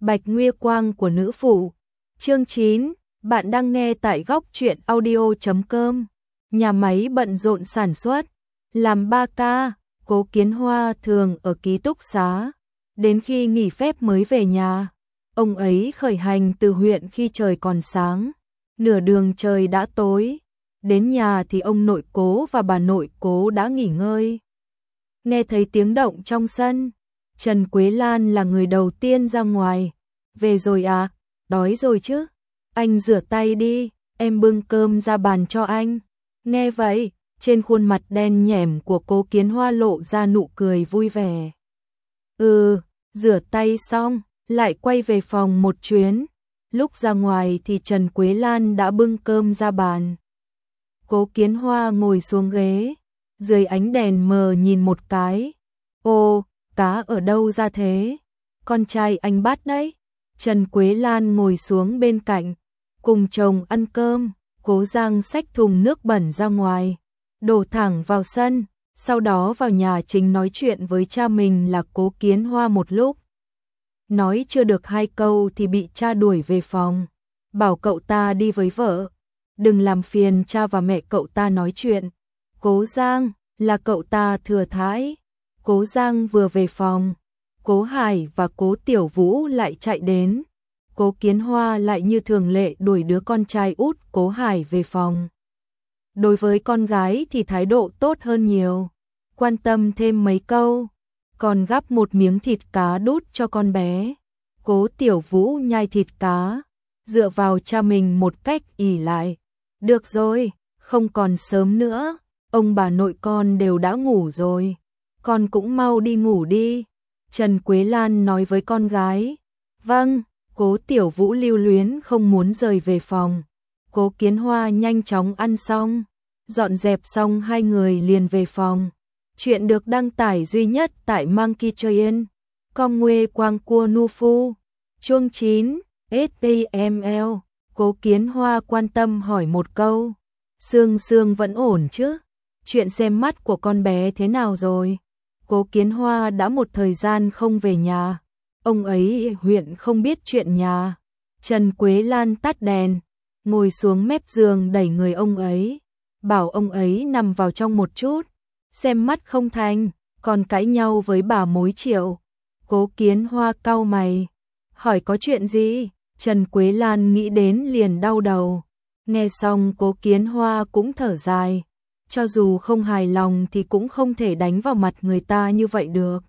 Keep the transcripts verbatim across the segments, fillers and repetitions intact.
Bạch Nguy Quang của nữ phụ. Chương chín, bạn đang nghe tại góc truyện audio chấm com. Nhà máy bận rộn sản xuất, làm ba ca, Cố Kiến Hoa thường ở ký túc xá, đến khi nghỉ phép mới về nhà. Ông ấy khởi hành từ huyện khi trời còn sáng, nửa đường trời đã tối. Đến nhà thì ông nội Cố và bà nội Cố đã nghỉ ngơi. Nghe thấy tiếng động trong sân, Trần Quế Lan là người đầu tiên ra ngoài. Về rồi à, đói rồi chứ? Anh rửa tay đi, em bưng cơm ra bàn cho anh. Nghe vậy, trên khuôn mặt đen nhẻm của Cố Kiến Hoa lộ ra nụ cười vui vẻ. Ừ, rửa tay xong, lại quay về phòng một chuyến. Lúc ra ngoài thì Trần Quế Lan đã bưng cơm ra bàn. Cố Kiến Hoa ngồi xuống ghế, dưới ánh đèn mờ nhìn một cái. Ô, cá ở đâu ra thế? Con trai anh bắt đấy. Trần Quế Lan ngồi xuống bên cạnh, cùng chồng ăn cơm. Cố Giang xách thùng nước bẩn ra ngoài, đổ thẳng vào sân, sau đó vào nhà chính nói chuyện với cha mình là Cố Kiến Hoa một lúc. Nói chưa được hai câu thì bị cha đuổi về phòng, bảo cậu ta đi với vợ, đừng làm phiền cha và mẹ cậu ta nói chuyện. Cố Giang, là cậu ta thừa thãi. Cố Giang vừa về phòng, Cố Hải và Cố Tiểu Vũ lại chạy đến. Cố Kiến Hoa lại như thường lệ đuổi đứa con trai út Cố Hải về phòng. Đối với con gái thì thái độ tốt hơn nhiều, quan tâm thêm mấy câu, còn gắp một miếng thịt cá đút cho con bé. Cố Tiểu Vũ nhai thịt cá, dựa vào cha mình một cách ỷ lại. Được rồi, không còn sớm nữa, ông bà nội con đều đã ngủ rồi, con cũng mau đi ngủ đi. Trần Quế Lan nói với con gái. Vâng. Cố Tiểu Vũ lưu luyến không muốn rời về phòng. Cố Kiến Hoa nhanh chóng ăn xong, dọn dẹp xong hai người liền về phòng. Chuyện được đăng tải duy nhất tại Monkey Train. Com Nguê Quang Cua Nu Phu. Chương chín, ét tê em lờ. Cố Kiến Hoa quan tâm hỏi một câu. Sương Sương vẫn ổn chứ? Chuyện xem mắt của con bé thế nào rồi? Cố Kiến Hoa đã một thời gian không về nhà. Ông ấy huyện không biết chuyện nhà. Trần Quế Lan tắt đèn, ngồi xuống mép giường đẩy người ông ấy, bảo ông ấy nằm vào trong một chút. Xem mắt không thành, còn cãi nhau với bà mối Triệu. Cố Kiến Hoa cau mày, hỏi có chuyện gì? Trần Quế Lan nghĩ đến liền đau đầu. Nghe xong Cố Kiến Hoa cũng thở dài. Cho dù không hài lòng thì cũng không thể đánh vào mặt người ta như vậy được.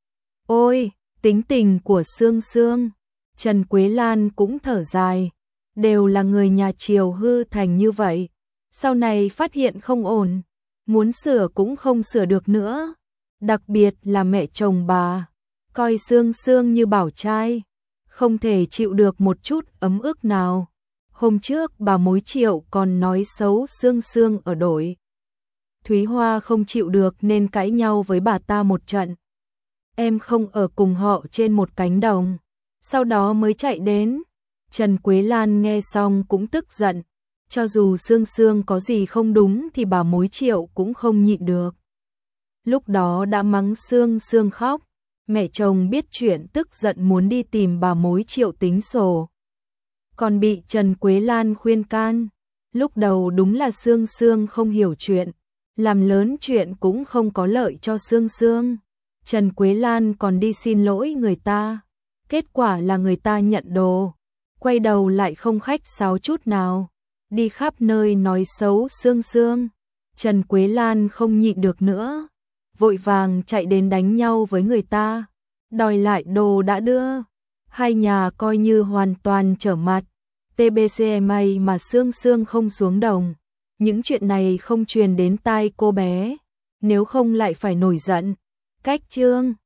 Ôi! Tính tình của Sương Sương. Trần Quế Lan cũng thở dài. Đều là người nhà Triều hư thành như vậy. Sau này phát hiện không ổn, muốn sửa cũng không sửa được nữa. Đặc biệt là mẹ chồng bà, coi Sương Sương như bảo trai, không thể chịu được một chút ấm ức nào. Hôm trước bà mối Triệu còn nói xấu Sương Sương ở đội. Thúy Hoa không chịu được nên cãi nhau với bà ta một trận. Em không ở cùng họ trên một cánh đồng, sau đó mới chạy đến. Trần Quế Lan nghe xong cũng tức giận, cho dù Sương Sương có gì không đúng thì bà mối Triệu cũng không nhịn được. Lúc đó đã mắng Sương Sương khóc, mẹ chồng biết chuyện tức giận muốn đi tìm bà mối Triệu tính sổ. Còn bị Trần Quế Lan khuyên can, lúc đầu đúng là Sương Sương không hiểu chuyện, làm lớn chuyện cũng không có lợi cho Sương Sương. Trần Quế Lan còn đi xin lỗi người ta, kết quả là người ta nhận đồ, quay đầu lại không khách sáo chút nào, đi khắp nơi nói xấu Sương Sương. Trần Quế Lan không nhịn được nữa, vội vàng chạy đến đánh nhau với người ta, đòi lại đồ đã đưa. Hai nhà coi như hoàn toàn trở mặt, tê bê xê may mà Sương Sương không xuống đồng. Những chuyện này không truyền đến tai cô bé, nếu không lại phải nổi giận. Cách chương